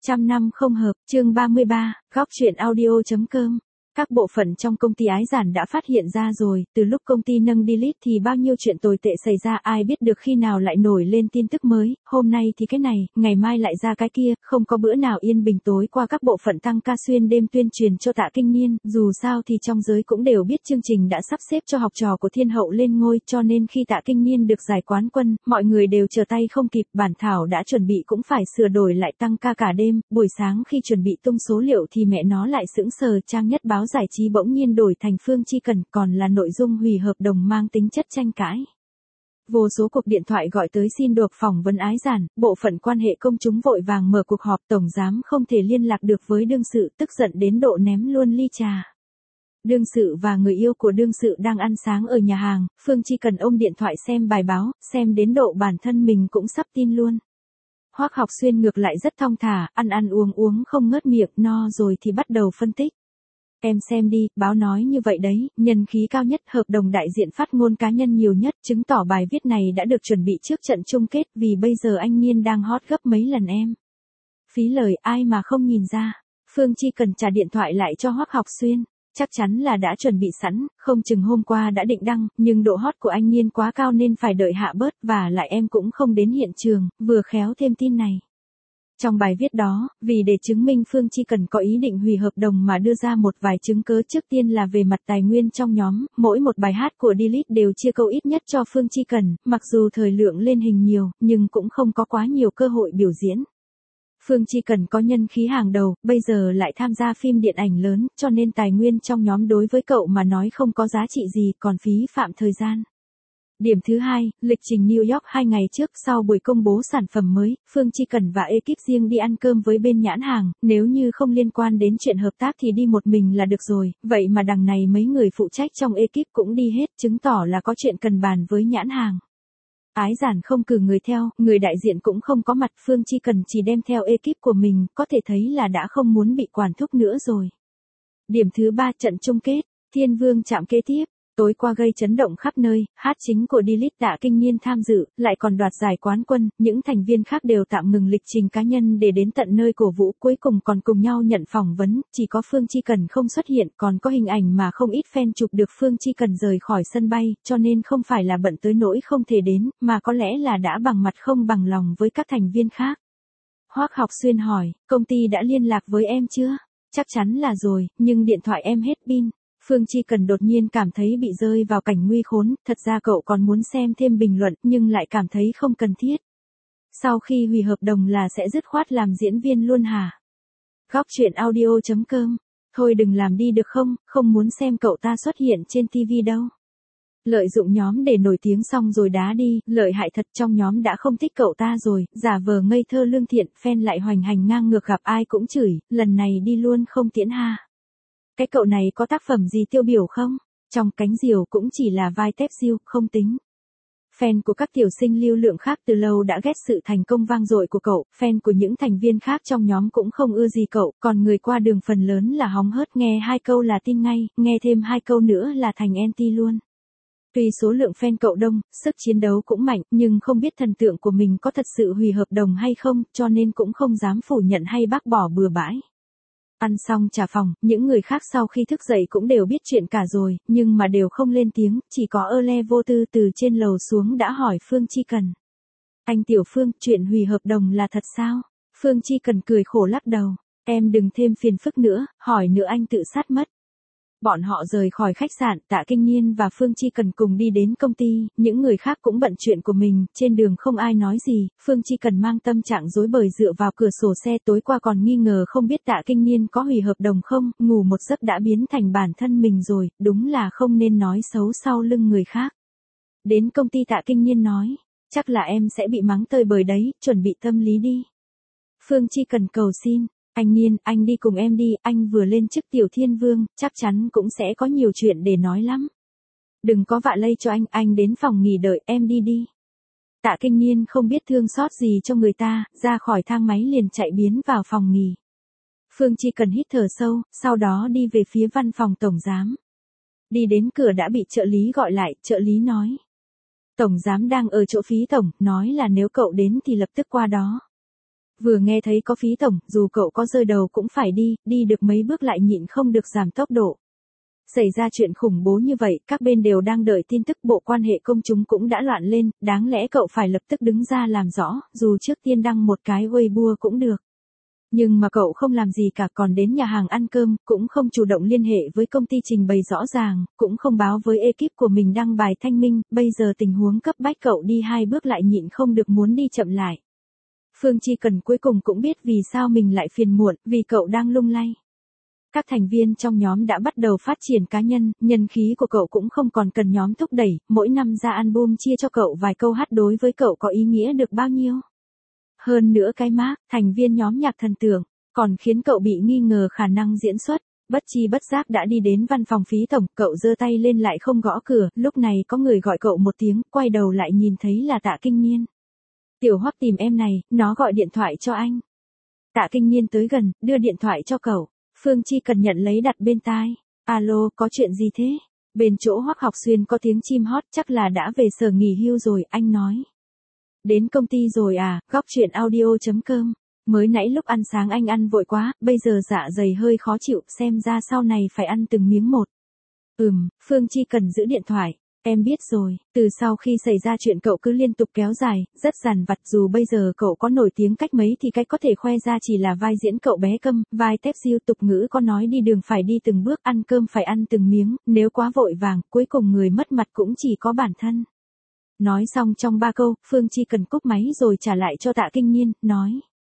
Trăm năm không hợp, chương 33, góc chuyện audio.com. Các bộ phận trong công ty Ái Giản đã phát hiện ra rồi, từ lúc công ty nâng delete thì bao nhiêu chuyện tồi tệ xảy ra ai biết được khi nào lại nổi lên tin tức mới, hôm nay thì cái này, ngày mai lại ra cái kia, không có bữa nào yên bình. Tối qua các bộ phận tăng ca xuyên đêm tuyên truyền cho Tạ Kinh Niên, dù sao thì trong giới cũng đều biết chương trình đã sắp xếp cho học trò của Thiên Hậu lên ngôi, cho nên khi Tạ Kinh Niên được giải quán quân, mọi người đều chờ tay không kịp, bản thảo đã chuẩn bị cũng phải sửa đổi lại tăng ca cả đêm, buổi sáng khi chuẩn bị tung số liệu thì mẹ nó lại sững sờ, trang nhất báo giải trí bỗng nhiên đổi thành Phương Chi Cần, còn là nội dung hủy hợp đồng mang tính chất tranh cãi. Vô số cuộc điện thoại gọi tới xin được phỏng vấn Ái Giản, bộ phận quan hệ công chúng vội vàng mở cuộc họp, tổng giám không thể liên lạc được với đương sự, tức giận đến độ ném luôn ly trà. Đương sự và người yêu của đương sự đang ăn sáng ở nhà hàng, Phương Chi Cần ôm điện thoại xem bài báo, xem đến độ bản thân mình cũng sắp tin luôn. Hoắc Học Xuyên ngược lại rất thong thả, ăn uống không ngớt miệng, no rồi thì bắt đầu phân tích. Em xem đi, báo nói như vậy đấy, nhân khí cao nhất, hợp đồng đại diện phát ngôn cá nhân nhiều nhất, chứng tỏ bài viết này đã được chuẩn bị trước trận chung kết, vì bây giờ anh Niên đang hot gấp mấy lần em. Phí lời, ai mà không nhìn ra. Phương Chi Cần trả điện thoại lại cho Hoắc Học Xuyên. Chắc chắn là đã chuẩn bị sẵn, không chừng hôm qua đã định đăng, nhưng độ hot của anh Niên quá cao nên phải đợi hạ bớt, và lại em cũng không đến hiện trường, vừa khéo thêm tin này. Trong bài viết đó, vì để chứng minh Phương Chi Cần có ý định hủy hợp đồng mà đưa ra một vài chứng cớ, trước tiên là về mặt tài nguyên trong nhóm, mỗi một bài hát của delete đều chia câu ít nhất cho Phương Chi Cần, mặc dù thời lượng lên hình nhiều, nhưng cũng không có quá nhiều cơ hội biểu diễn. Phương Chi Cần có nhân khí hàng đầu, bây giờ lại tham gia phim điện ảnh lớn, cho nên tài nguyên trong nhóm đối với cậu mà nói không có giá trị gì, còn phí phạm thời gian. Điểm thứ hai, lịch trình New York 2 ngày trước, sau buổi công bố sản phẩm mới, Phương Chi Cần và ekip riêng đi ăn cơm với bên nhãn hàng, nếu như không liên quan đến chuyện hợp tác thì đi một mình là được rồi, vậy mà đằng này mấy người phụ trách trong ekip cũng đi hết, chứng tỏ là có chuyện cần bàn với nhãn hàng. Ái Giản không cử người theo, người đại diện cũng không có mặt, Phương Chi Cần chỉ đem theo ekip của mình, có thể thấy là đã không muốn bị quản thúc nữa rồi. Điểm thứ ba, trận chung kết, Thiên Vương chạm kế tiếp. Tối qua gây chấn động khắp nơi, hát chính của delete Tạ Kinh Niên tham dự, lại còn đoạt giải quán quân, những thành viên khác đều tạm ngừng lịch trình cá nhân để đến tận nơi cổ vũ, cuối cùng còn cùng nhau nhận phỏng vấn, chỉ có Phương Chi Cần không xuất hiện, còn có hình ảnh mà không ít fan chụp được Phương Chi Cần rời khỏi sân bay, cho nên không phải là bận tới nỗi không thể đến, mà có lẽ là đã bằng mặt không bằng lòng với các thành viên khác. Hoắc Học Xuyên hỏi, công ty đã liên lạc với em chưa? Chắc chắn là rồi, nhưng điện thoại em hết pin. Phương Chi Cần đột nhiên cảm thấy bị rơi vào cảnh nguy khốn, thật ra cậu còn muốn xem thêm bình luận nhưng lại cảm thấy không cần thiết. Sau khi hủy hợp đồng là sẽ dứt khoát làm diễn viên luôn hả? Góc chuyện audio.com. Thôi đừng làm đi được không, không muốn xem cậu ta xuất hiện trên TV đâu. Lợi dụng nhóm để nổi tiếng xong rồi đá đi, lợi hại thật, trong nhóm đã không thích cậu ta rồi, giả vờ ngây thơ lương thiện, fan lại hoành hành ngang ngược, gặp ai cũng chửi, lần này đi luôn không tiễn ha. Cái cậu này có tác phẩm gì tiêu biểu không? Trong Cánh Diều cũng chỉ là vai tép diêu, không tính. Fan của các tiểu sinh lưu lượng khác từ lâu đã ghét sự thành công vang dội của cậu, fan của những thành viên khác trong nhóm cũng không ưa gì cậu, còn người qua đường phần lớn là hóng hớt, nghe 2 câu là tin ngay, nghe thêm 2 câu nữa là thành anti luôn. Tuy số lượng fan cậu đông, sức chiến đấu cũng mạnh, nhưng không biết thần tượng của mình có thật sự hủy hợp đồng hay không, cho nên cũng không dám phủ nhận hay bác bỏ bừa bãi. Ăn xong trả phòng, những người khác sau khi thức dậy cũng đều biết chuyện cả rồi, nhưng mà đều không lên tiếng, chỉ có Ơ Vô Tư từ trên lầu xuống đã hỏi Phương Chi Cần. Anh Tiểu Phương, chuyện hủy hợp đồng là thật sao? Phương Chi Cần cười khổ lắc đầu, em đừng thêm phiền phức nữa, hỏi nữa anh tự sát mất. Bọn họ rời khỏi khách sạn, Tạ Kinh Niên và Phương Chi Cần cùng đi đến công ty, những người khác cũng bận chuyện của mình, trên đường không ai nói gì, Phương Chi Cần mang tâm trạng rối bời dựa vào cửa sổ xe, tối qua còn nghi ngờ không biết Tạ Kinh Niên có hủy hợp đồng không, ngủ một giấc đã biến thành bản thân mình rồi, đúng là không nên nói xấu sau lưng người khác. Đến công ty Tạ Kinh Niên nói, chắc là em sẽ bị mắng tơi bời đấy, chuẩn bị tâm lý đi. Phương Chi Cần cầu xin. Anh Niên, anh đi cùng em đi, anh vừa lên chức tiểu thiên vương, chắc chắn cũng sẽ có nhiều chuyện để nói lắm. Đừng có vạ lây cho anh đến phòng nghỉ đợi, em đi đi. Tạ Kinh Niên không biết thương xót gì cho người ta, ra khỏi thang máy liền chạy biến vào phòng nghỉ. Phương Chi Cần hít thở sâu, sau đó đi về phía văn phòng tổng giám. Đi đến cửa đã bị trợ lý gọi lại, trợ lý nói. Tổng giám đang ở chỗ phí tổng, nói là nếu cậu đến thì lập tức qua đó. Vừa nghe thấy có Phí tổng, dù cậu có rơi đầu cũng phải đi được mấy bước lại nhịn không được giảm tốc độ. Xảy ra chuyện khủng bố như vậy, các bên đều đang đợi tin tức, bộ quan hệ công chúng cũng đã loạn lên, đáng lẽ cậu phải lập tức đứng ra làm rõ, dù trước tiên đăng một cái Weibo cũng được. Nhưng mà cậu không làm gì cả, còn đến nhà hàng ăn cơm, cũng không chủ động liên hệ với công ty trình bày rõ ràng, cũng không báo với ekip của mình đăng bài thanh minh, bây giờ tình huống cấp bách cậu đi 2 bước lại nhịn không được muốn đi chậm lại. Phương Chi Cần cuối cùng cũng biết vì sao mình lại phiền muộn, vì cậu đang lung lay. Các thành viên trong nhóm đã bắt đầu phát triển cá nhân, nhân khí của cậu cũng không còn cần nhóm thúc đẩy, mỗi năm ra album chia cho cậu vài câu hát đối với cậu có ý nghĩa được bao nhiêu. Hơn nữa cái mác, thành viên nhóm nhạc thần tượng, còn khiến cậu bị nghi ngờ khả năng diễn xuất. Bất chi bất giác đã đi đến văn phòng Phí tổng, cậu giơ tay lên lại không gõ cửa, lúc này có người gọi cậu một tiếng, quay đầu lại nhìn thấy là Tạ Kinh Niên. Tiểu Hoắc tìm em này, nó gọi điện thoại cho anh. Tạ Kinh Niên tới gần, đưa điện thoại cho cậu. Phương Chi Cần nhận lấy đặt bên tai. Alo, có chuyện gì thế? Bên chỗ Hoắc Học Xuyên có tiếng chim hót, chắc là đã về sở nghỉ hưu rồi, anh nói. Đến công ty rồi à, góc chuyện audio.com. Mới nãy lúc ăn sáng anh ăn vội quá, bây giờ dạ dày hơi khó chịu, xem ra sau này phải ăn từng miếng một. Phương Chi Cần giữ điện thoại. Em biết rồi, từ sau khi xảy ra chuyện cậu cứ liên tục kéo dài, rất dằn vặt, dù bây giờ cậu có nổi tiếng cách mấy thì cái có thể khoe ra chỉ là vai diễn cậu bé câm, vai tép diêu, tục ngữ có nói đi đường phải đi từng bước, ăn cơm phải ăn từng miếng, nếu quá vội vàng, cuối cùng người mất mặt cũng chỉ có bản thân. Nói xong trong 3 câu, Phương Chi Cần cúp máy rồi trả lại cho Tạ Kinh Niên, nói.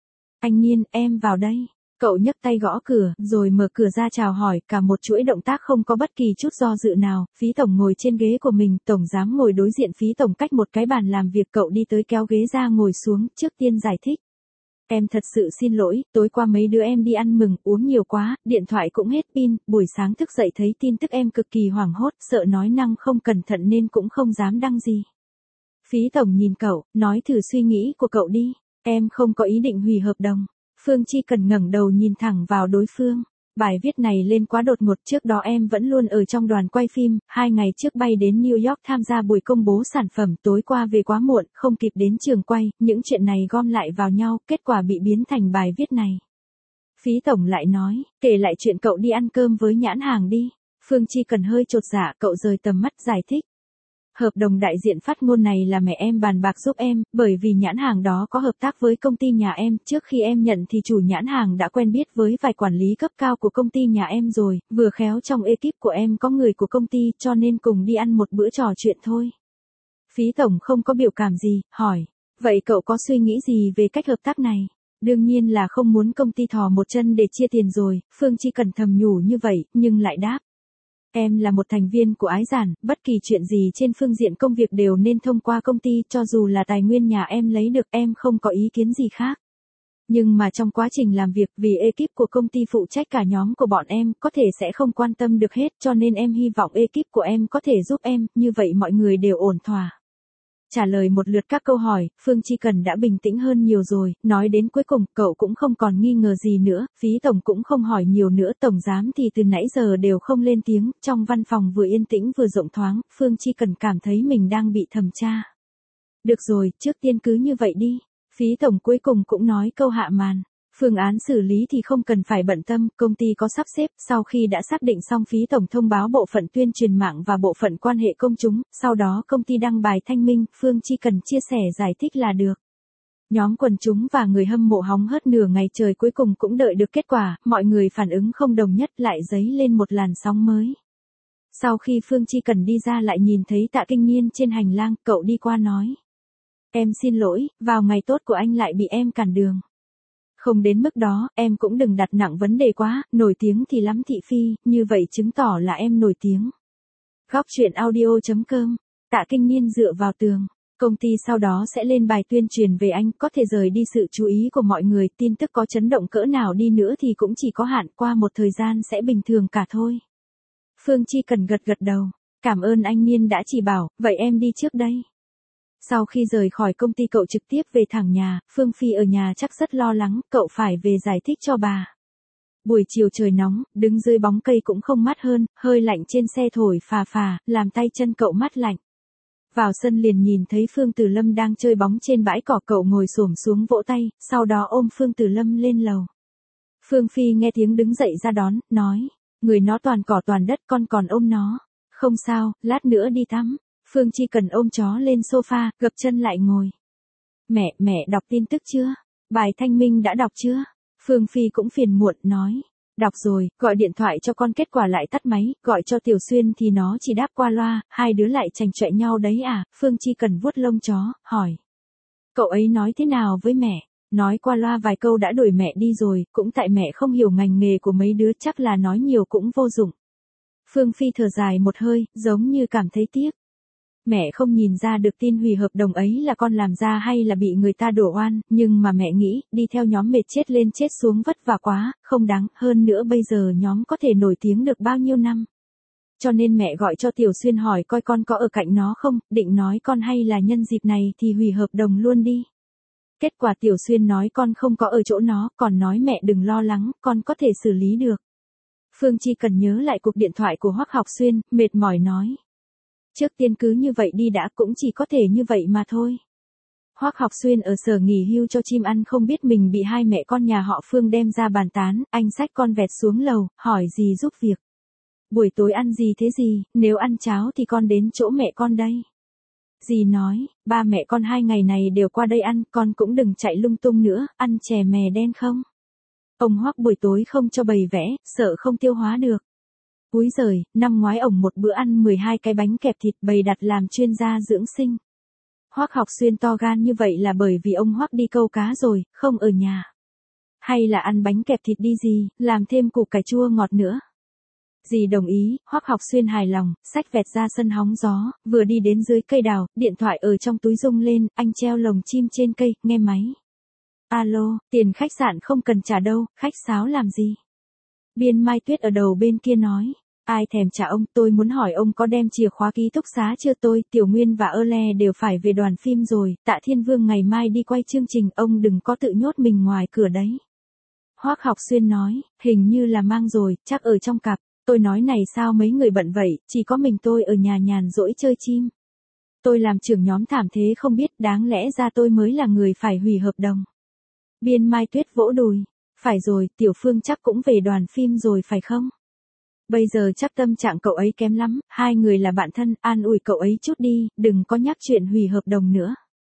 Anh Niên, em vào đây. Cậu nhấc tay gõ cửa, rồi mở cửa ra chào hỏi, cả một chuỗi động tác không có bất kỳ chút do dự nào. Phí tổng ngồi trên ghế của mình, tổng giám ngồi đối diện Phí tổng cách một cái bàn làm việc, cậu đi tới kéo ghế ra ngồi xuống, trước tiên giải thích. Em thật sự xin lỗi, tối qua mấy đứa em đi ăn mừng, uống nhiều quá, điện thoại cũng hết pin, buổi sáng thức dậy thấy tin tức em cực kỳ hoảng hốt, sợ nói năng không cẩn thận nên cũng không dám đăng gì. Phí tổng nhìn cậu, nói thử suy nghĩ của cậu đi, em không có ý định hủy hợp đồng. Phương Chi Cần ngẩng đầu nhìn thẳng vào đối phương. Bài viết này lên quá đột ngột, trước đó em vẫn luôn ở trong đoàn quay phim, 2 ngày trước bay đến New York tham gia buổi công bố sản phẩm, tối qua về quá muộn, không kịp đến trường quay, những chuyện này gom lại vào nhau, kết quả bị biến thành bài viết này. Phí tổng lại nói, kể lại chuyện cậu đi ăn cơm với nhãn hàng đi. Phương Chi Cần hơi chột dạ, cậu rời tầm mắt giải thích. Hợp đồng đại diện phát ngôn này là mẹ em bàn bạc giúp em, bởi vì nhãn hàng đó có hợp tác với công ty nhà em, trước khi em nhận thì chủ nhãn hàng đã quen biết với vài quản lý cấp cao của công ty nhà em rồi, vừa khéo trong ekip của em có người của công ty cho nên cùng đi ăn một bữa trò chuyện thôi. Phí tổng không có biểu cảm gì, hỏi, vậy cậu có suy nghĩ gì về cách hợp tác này? Đương nhiên là không muốn công ty thò một chân để chia tiền rồi, Phương Chi Cần thầm nhủ như vậy, nhưng lại đáp. Em là một thành viên của Ái Giản, bất kỳ chuyện gì trên phương diện công việc đều nên thông qua công ty, cho dù là tài nguyên nhà em lấy được, em không có ý kiến gì khác. Nhưng mà trong quá trình làm việc, vì ekip của công ty phụ trách cả nhóm của bọn em, có thể sẽ không quan tâm được hết, cho nên em hy vọng ekip của em có thể giúp em, như vậy mọi người đều ổn thỏa. Trả lời một lượt các câu hỏi, Phương Chi Cần đã bình tĩnh hơn nhiều rồi, nói đến cuối cùng, cậu cũng không còn nghi ngờ gì nữa, Phí tổng cũng không hỏi nhiều nữa, tổng giám thì từ nãy giờ đều không lên tiếng, trong văn phòng vừa yên tĩnh vừa rộng thoáng, Phương Chi Cần cảm thấy mình đang bị thẩm tra. Được rồi, trước tiên cứ như vậy đi. Phí tổng cuối cùng cũng nói câu hạ màn. Phương án xử lý thì không cần phải bận tâm, công ty có sắp xếp, sau khi đã xác định xong Phí tổng thông báo bộ phận tuyên truyền mạng và bộ phận quan hệ công chúng, sau đó công ty đăng bài thanh minh, Phương chỉ cần chia sẻ giải thích là được. Nhóm quần chúng và người hâm mộ hóng hớt nửa ngày trời cuối cùng cũng đợi được kết quả, mọi người phản ứng không đồng nhất lại dấy lên một làn sóng mới. Sau khi Phương Chi Cần đi ra lại nhìn thấy Tạ Kinh Niên trên hành lang, cậu đi qua nói. Em xin lỗi, vào ngày tốt của anh lại bị em cản đường. Không đến mức đó, em cũng đừng đặt nặng vấn đề quá, nổi tiếng thì lắm thị phi, như vậy chứng tỏ là em nổi tiếng. Góc chuyện audio.com, Tạ Kinh Niên dựa vào tường. Công ty sau đó sẽ lên bài tuyên truyền về anh, có thể rời đi sự chú ý của mọi người, tin tức có chấn động cỡ nào đi nữa thì cũng chỉ có hạn, qua một thời gian sẽ bình thường cả thôi. Phương Chi Cần gật gật đầu, cảm ơn anh Niên đã chỉ bảo, vậy em đi trước đây. Sau khi rời khỏi công ty cậu trực tiếp về thẳng nhà, Phương Phi ở nhà chắc rất lo lắng, cậu phải về giải thích cho bà. Buổi chiều trời nóng, đứng dưới bóng cây cũng không mát hơn, hơi lạnh trên xe thổi phà phà, làm tay chân cậu mát lạnh. Vào sân liền nhìn thấy Phương Tử Lâm đang chơi bóng trên bãi cỏ, cậu ngồi xổm xuống vỗ tay, sau đó ôm Phương Tử Lâm lên lầu. Phương Phi nghe tiếng đứng dậy ra đón, nói, người nó toàn cỏ toàn đất con còn ôm nó. Không sao, lát nữa đi tắm. Phương Chi Cần ôm chó lên sofa, gập chân lại ngồi. Mẹ đọc tin tức chưa? Bài thanh minh đã đọc chưa? Phương Phi cũng phiền muộn, nói. Đọc rồi, gọi điện thoại cho con kết quả lại tắt máy, gọi cho Tiểu Xuyên thì nó chỉ đáp qua loa, hai đứa lại chành chọe nhau đấy à? Phương Chi Cần vuốt lông chó, hỏi. Cậu ấy nói thế nào với mẹ? Nói qua loa vài câu đã đuổi mẹ đi rồi, cũng tại mẹ không hiểu ngành nghề của mấy đứa, chắc là nói nhiều cũng vô dụng. Phương Phi thở dài một hơi, giống như cảm thấy tiếc. Mẹ không nhìn ra được tin hủy hợp đồng ấy là con làm ra hay là bị người ta đổ oan, nhưng mà mẹ nghĩ, đi theo nhóm mệt chết lên chết xuống vất vả quá, không đáng, hơn nữa bây giờ nhóm có thể nổi tiếng được bao nhiêu năm. Cho nên mẹ gọi cho Tiểu Xuyên hỏi coi con có ở cạnh nó không, định nói con hay là nhân dịp này thì hủy hợp đồng luôn đi. Kết quả Tiểu Xuyên nói con không có ở chỗ nó, còn nói mẹ đừng lo lắng, con có thể xử lý được. Phương Chi Cần nhớ lại cuộc điện thoại của Hoắc Học Xuyên, mệt mỏi nói. Trước tiên cứ như vậy đi đã, cũng chỉ có thể như vậy mà thôi. Hoắc Học Xuyên ở sở nghỉ hưu cho chim ăn không biết mình bị hai mẹ con nhà họ Phương đem ra bàn tán, anh xách con vẹt xuống lầu, hỏi dì giúp việc. Buổi tối ăn gì thế dì, nếu ăn cháo thì con đến chỗ mẹ con đây. Dì nói, ba mẹ con 2 ngày này đều qua đây ăn, con cũng đừng chạy lung tung nữa, ăn chè mè đen không? Ông Hoắc buổi tối không cho bày vẽ, sợ không tiêu hóa được. Úi giời, năm ngoái ổng một bữa ăn 12 cái bánh kẹp thịt bày đặt làm chuyên gia dưỡng sinh. Hoắc Học Xuyên to gan như vậy là bởi vì ông Hoắc đi câu cá rồi, không ở nhà. Hay là ăn bánh kẹp thịt đi gì, làm thêm củ cải chua ngọt nữa. Dì đồng ý, Hoắc Học Xuyên hài lòng, xách vẹt ra sân hóng gió, vừa đi đến dưới cây đào, điện thoại ở trong túi rung lên, anh treo lồng chim trên cây, nghe máy. Alo, tiền khách sạn không cần trả đâu, khách sáo làm gì? Biên Mai Tuyết ở đầu bên kia nói. Ai thèm trả ông, tôi muốn hỏi ông có đem chìa khóa ký túc xá chưa? Tôi, Tiểu Nguyên và Ơ Le đều phải về đoàn phim rồi, Tạ Thiên Vương ngày mai đi quay chương trình, ông đừng có tự nhốt mình ngoài cửa đấy. Hoắc Học Xuyên nói, hình như là mang rồi, chắc ở trong cặp. Tôi nói này sao mấy người bận vậy, chỉ có mình tôi ở nhà nhàn rỗi chơi chim. Tôi làm trưởng nhóm thảm thế không biết, đáng lẽ ra tôi mới là người phải hủy hợp đồng. Biên Mai Tuyết vỗ đùi. Phải rồi, Tiểu Phương chắc cũng về đoàn phim rồi phải không? Bây giờ chắc tâm trạng cậu ấy kém lắm, hai người là bạn thân, an ủi cậu ấy chút đi, đừng có nhắc chuyện hủy hợp đồng nữa.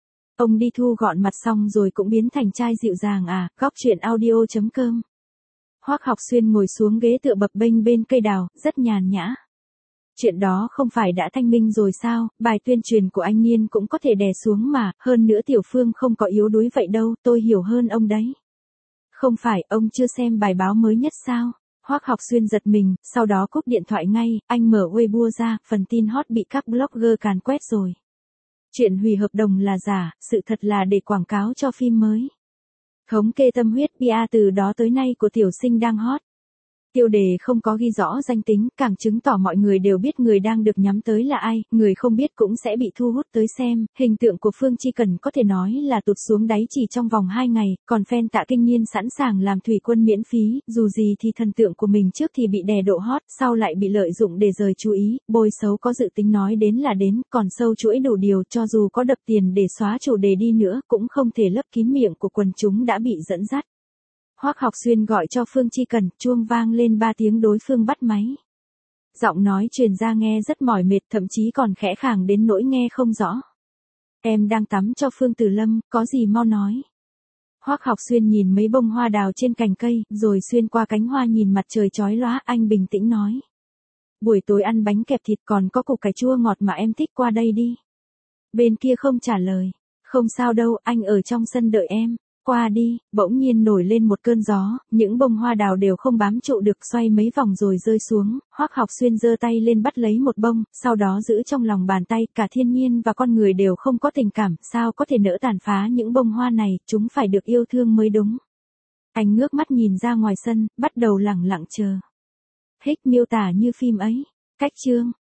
Ông đi thu gọn mặt xong rồi cũng biến thành trai dịu dàng à, góc chuyện audio.com. Hoắc Học Xuyên ngồi xuống ghế tựa bập bênh bên cây đào, rất nhàn nhã. Chuyện đó không phải đã thanh minh rồi sao, bài tuyên truyền của anh Niên cũng có thể đè xuống mà, hơn nữa Tiểu Phương không có yếu đuối vậy đâu, tôi hiểu hơn ông đấy. Không phải, ông chưa xem bài báo mới nhất sao? Hoắc Học Xuyên giật mình, sau đó cúp điện thoại ngay, anh mở Weibo ra, phần tin hot bị các blogger càn quét rồi. Chuyện hủy hợp đồng là giả, sự thật là để quảng cáo cho phim mới. Thống kê tâm huyết PR từ đó tới nay của Tiểu Sinh đang hot. Tiêu đề không có ghi rõ danh tính, càng chứng tỏ mọi người đều biết người đang được nhắm tới là ai, người không biết cũng sẽ bị thu hút tới xem. Hình tượng của Phương Chi Cần có thể nói là tụt xuống đáy chỉ trong vòng 2 ngày, còn fan Tạ Kinh Niên sẵn sàng làm thủy quân miễn phí, dù gì thì thần tượng của mình trước thì bị đè độ hot, sau lại bị lợi dụng để rời chú ý, bôi xấu có dự tính nói đến là đến, còn sâu chuỗi đủ điều, cho dù có đập tiền để xóa chủ đề đi nữa, cũng không thể lấp kín miệng của quần chúng đã bị dẫn dắt. Hoắc Học Xuyên gọi cho Phương Chi Cần, chuông vang lên 3 tiếng đối phương bắt máy. Giọng nói truyền ra nghe rất mỏi mệt, thậm chí còn khẽ khàng đến nỗi nghe không rõ. Em đang tắm cho Phương Tử Lâm, có gì mau nói. Hoắc Học Xuyên nhìn mấy bông hoa đào trên cành cây, rồi xuyên qua cánh hoa nhìn mặt trời chói lóa, anh bình tĩnh nói. Buổi tối ăn bánh kẹp thịt còn có củ cải chua ngọt mà em thích, qua đây đi. Bên kia không trả lời. Không sao đâu, anh ở trong sân đợi em. Qua đi, bỗng nhiên nổi lên một cơn gió, những bông hoa đào đều không bám trụ được, xoay mấy vòng rồi rơi xuống. Hoắc Học Xuyên giơ tay lên bắt lấy một bông, sau đó giữ trong lòng bàn tay. Cả thiên nhiên và con người đều không có tình cảm, sao có thể nỡ tàn phá những bông hoa này, chúng phải được yêu thương mới đúng. Anh ngước mắt nhìn ra ngoài sân, bắt đầu lẳng lặng chờ. Hích miêu tả như phim ấy. Cách chương